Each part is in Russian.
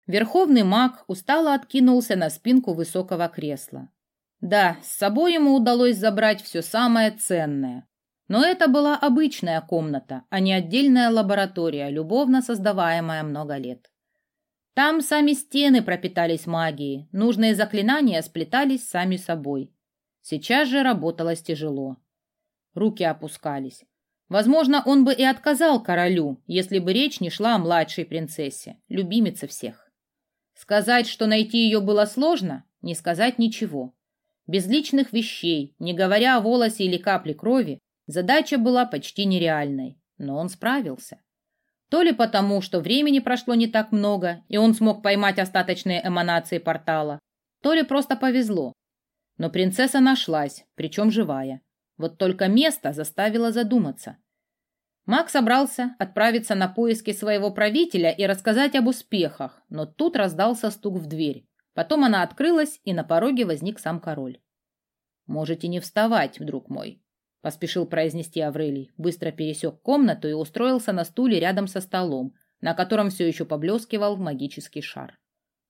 Верховный маг устало откинулся на спинку высокого кресла. Да, с собой ему удалось забрать все самое ценное. Но это была обычная комната, а не отдельная лаборатория, любовно создаваемая много лет. Там сами стены пропитались магией, нужные заклинания сплетались сами собой. Сейчас же работалось тяжело. Руки опускались. Возможно, он бы и отказал королю, если бы речь не шла о младшей принцессе, любимице всех. Сказать, что найти ее было сложно, не сказать ничего. Без личных вещей, не говоря о волосе или капле крови, задача была почти нереальной, но он справился. То ли потому, что времени прошло не так много, и он смог поймать остаточные эманации портала, то ли просто повезло. Но принцесса нашлась, причем живая. Вот только место заставило задуматься. Маг собрался отправиться на поиски своего правителя и рассказать об успехах, но тут раздался стук в дверь. Потом она открылась, и на пороге возник сам король. «Можете не вставать, друг мой», — поспешил произнести Аврелий, быстро пересек комнату и устроился на стуле рядом со столом, на котором все еще поблескивал магический шар.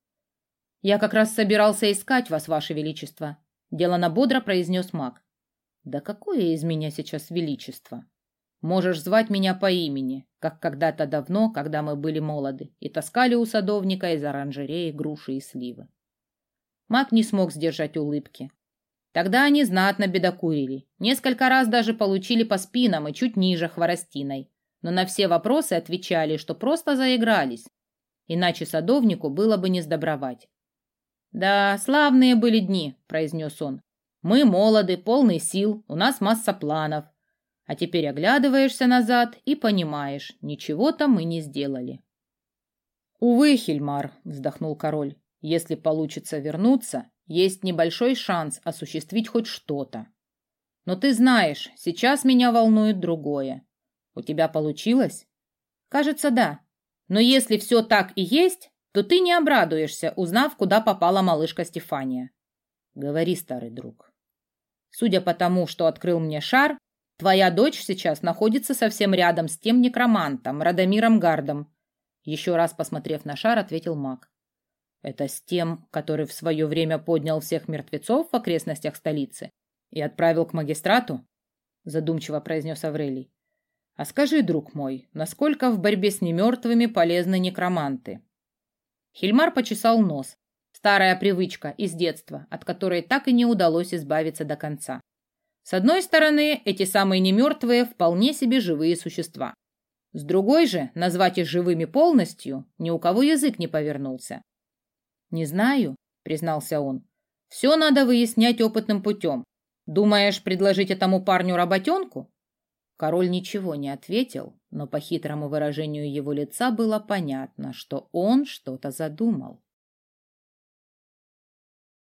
«Я как раз собирался искать вас, ваше величество», — делано бодро произнес маг. «Да какое из меня сейчас величество? Можешь звать меня по имени, как когда-то давно, когда мы были молоды и таскали у садовника из оранжереи груши и сливы». Маг не смог сдержать улыбки. Тогда они знатно бедокурили, несколько раз даже получили по спинам и чуть ниже хворостиной, но на все вопросы отвечали, что просто заигрались, иначе садовнику было бы не сдобровать. «Да, славные были дни», — произнес он. «Мы молоды, полны сил, у нас масса планов. А теперь оглядываешься назад и понимаешь, ничего-то мы не сделали». «Увы, Хильмар», — вздохнул король, — «если получится вернуться, есть небольшой шанс осуществить хоть что-то. Но ты знаешь, сейчас меня волнует другое. У тебя получилось?» «Кажется, да. Но если все так и есть, то ты не обрадуешься, узнав, куда попала малышка Стефания». «Говори, старый друг». «Судя по тому, что открыл мне шар, твоя дочь сейчас находится совсем рядом с тем некромантом, Радомиром Гардом». Еще раз посмотрев на шар, ответил маг. «Это с тем, который в свое время поднял всех мертвецов в окрестностях столицы и отправил к магистрату?» Задумчиво произнес Аврелий. «А скажи, друг мой, насколько в борьбе с немертвыми полезны некроманты?» Хильмар почесал нос. Старая привычка из детства, от которой так и не удалось избавиться до конца. С одной стороны, эти самые немертвые вполне себе живые существа. С другой же, назвать их живыми полностью ни у кого язык не повернулся. «Не знаю», — признался он. «Все надо выяснять опытным путем. Думаешь, предложить этому парню работенку?» Король ничего не ответил, но по хитрому выражению его лица было понятно, что он что-то задумал.